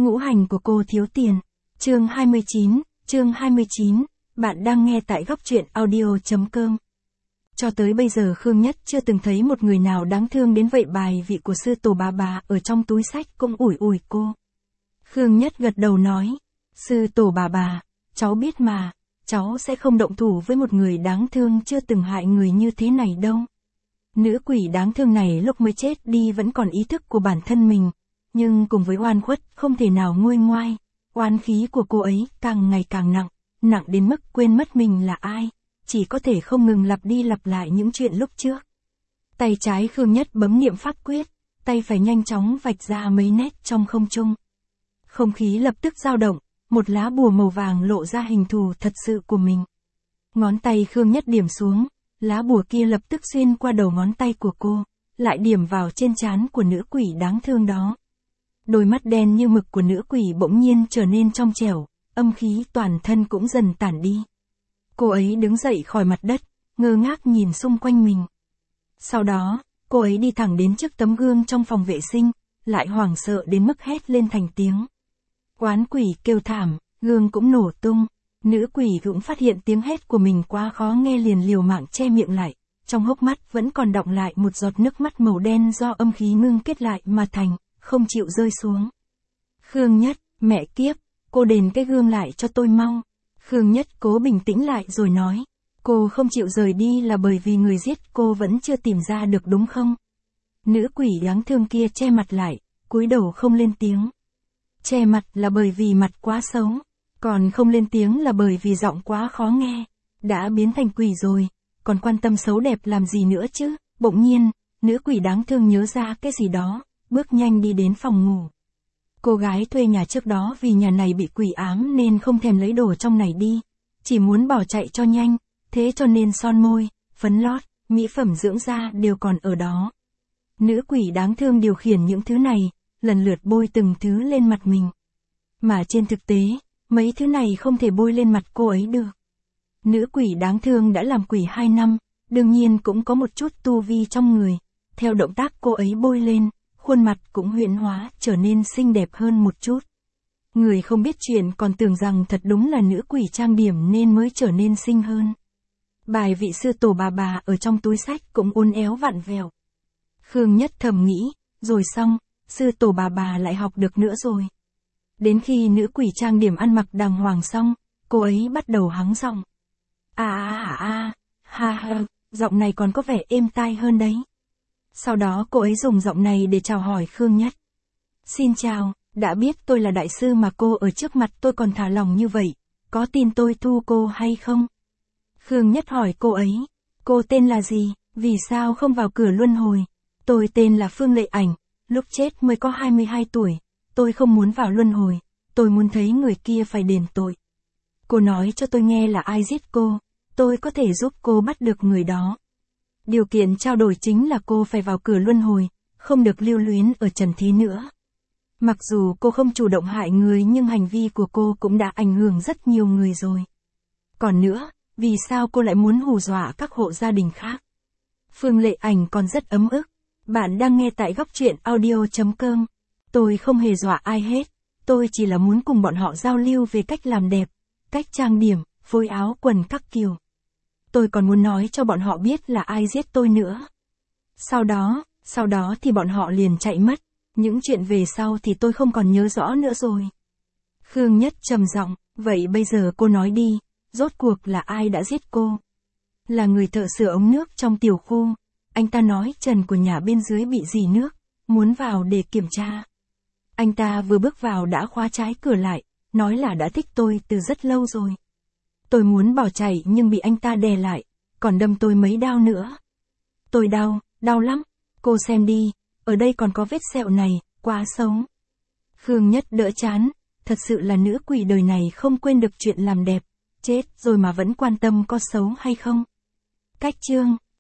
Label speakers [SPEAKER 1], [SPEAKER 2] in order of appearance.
[SPEAKER 1] Ngũ hành của cô thiếu tiền. Chương 29, bạn đang nghe tại góc truyện audio.com. Cho tới bây giờ Khương Nhất chưa từng thấy một người nào đáng thương đến vậy. Bài vị của sư tổ bà ở trong túi sách cũng ủi ủi cô. Khương Nhất gật đầu nói, sư tổ bà, cháu biết mà, cháu sẽ không động thủ với một người đáng thương chưa từng hại người như thế này đâu. Nữ quỷ đáng thương này lúc mới chết đi vẫn còn ý thức của bản thân mình, nhưng cùng với oan khuất không thể nào nguôi ngoai, oan khí của cô ấy càng ngày càng nặng đến mức quên mất mình là ai, chỉ có thể không ngừng lặp đi lặp lại những chuyện lúc trước. Tay trái Khương Nhất bấm niệm pháp quyết, tay phải nhanh chóng vạch ra mấy nét trong không trung. Không khí lập tức dao động, một lá bùa màu vàng lộ ra hình thù thật sự của mình. Ngón tay Khương Nhất điểm xuống, lá bùa kia lập tức xuyên qua đầu ngón tay của cô, lại điểm vào trên trán của nữ quỷ đáng thương đó. Đôi mắt đen như mực của nữ quỷ bỗng nhiên trở nên trong trẻo, âm khí toàn thân cũng dần tản đi. Cô ấy đứng dậy khỏi mặt đất, ngơ ngác nhìn xung quanh mình. Sau đó, cô ấy đi thẳng đến trước tấm gương trong phòng vệ sinh, lại hoảng sợ đến mức hét lên thành tiếng. Oán quỷ kêu thảm, gương cũng nổ tung. Nữ quỷ cũng phát hiện tiếng hét của mình quá khó nghe liền liều mạng che miệng lại, trong hốc mắt vẫn còn đọng lại một giọt nước mắt màu đen do âm khí ngưng kết lại mà thành, không chịu rơi xuống. Khương Nhất, mẹ kiếp, cô đền cái gương lại cho tôi mau. Khương Nhất cố bình tĩnh lại rồi nói, cô không chịu rời đi là bởi vì người giết cô vẫn chưa tìm ra được đúng không? Nữ quỷ đáng thương kia che mặt lại, cúi đầu không lên tiếng. Che mặt là bởi vì mặt quá xấu, còn không lên tiếng là bởi vì giọng quá khó nghe. Đã biến thành quỷ rồi, còn quan tâm xấu đẹp làm gì nữa chứ? Bỗng nhiên, nữ quỷ đáng thương nhớ ra cái gì đó, bước nhanh đi đến phòng ngủ. Cô gái thuê nhà trước đó vì nhà này bị quỷ ám nên không thèm lấy đồ trong này đi, chỉ muốn bỏ chạy cho nhanh, thế cho nên son môi, phấn lót, mỹ phẩm dưỡng da đều còn ở đó. Nữ quỷ đáng thương điều khiển những thứ này, lần lượt bôi từng thứ lên mặt mình. Mà trên thực tế, mấy thứ này không thể bôi lên mặt cô ấy được. Nữ quỷ đáng thương đã làm quỷ 2 năm, đương nhiên cũng có một chút tu vi trong người. Theo động tác cô ấy bôi lên, khuôn mặt cũng huyễn hóa, trở nên xinh đẹp hơn một chút. Người không biết chuyện còn tưởng rằng thật đúng là nữ quỷ trang điểm nên mới trở nên xinh hơn. Bài vị sư tổ bà ở trong túi sách cũng uốn éo vặn vẹo. Khương Nhất thầm nghĩ, rồi xong, sư tổ bà lại học được nữa rồi. Đến khi nữ quỷ trang điểm ăn mặc đàng hoàng xong, cô ấy bắt đầu hắng giọng. Ha, giọng này còn có vẻ êm tai hơn đấy. Sau đó cô ấy dùng giọng này để chào hỏi Khương Nhất. Xin chào, đã biết tôi là đại sư mà cô ở trước mặt tôi còn thả lòng như vậy, có tin tôi thu cô hay không? Khương Nhất hỏi cô ấy, cô tên là gì, vì sao không vào cửa luân hồi? Tôi tên là Phương Lệ Ảnh, lúc chết mới có 22 tuổi, tôi không muốn vào luân hồi, tôi muốn thấy người kia phải đền tội. Cô nói cho tôi nghe là ai giết cô, tôi có thể giúp cô bắt được người đó. Điều kiện trao đổi chính là cô phải vào cửa luân hồi, không được lưu luyến ở trần thế nữa. Mặc dù cô không chủ động hại người nhưng hành vi của cô cũng đã ảnh hưởng rất nhiều người rồi. Còn nữa, vì sao cô lại muốn hù dọa các hộ gia đình khác? Phương Lệ Ảnh còn rất ấm ức. Bạn đang nghe tại góc truyện audio.com. Tôi không hề dọa ai hết, tôi chỉ là muốn cùng bọn họ giao lưu về cách làm đẹp, cách trang điểm, phối áo quần các kiểu. Tôi còn muốn nói cho bọn họ biết là ai giết tôi nữa. Sau đó thì bọn họ liền chạy mất, những chuyện về sau thì tôi không còn nhớ rõ nữa rồi. Khương Nhất trầm giọng, vậy bây giờ cô nói đi, rốt cuộc là ai đã giết cô? Là người thợ sửa ống nước trong tiểu khu. Anh ta nói trần của nhà bên dưới bị rỉ nước, muốn vào để kiểm tra. Anh ta vừa bước vào đã khóa trái cửa lại, nói là đã thích tôi từ rất lâu rồi. Tôi muốn bỏ chạy nhưng bị anh ta đè lại, còn đâm tôi mấy đao nữa. Tôi đau lắm, cô xem đi, ở đây còn có vết sẹo này, quá xấu. Khương Nhất đỡ chán, thật sự là nữ quỷ đời này không quên được chuyện làm đẹp, chết rồi mà vẫn quan tâm có xấu hay không. Cách chương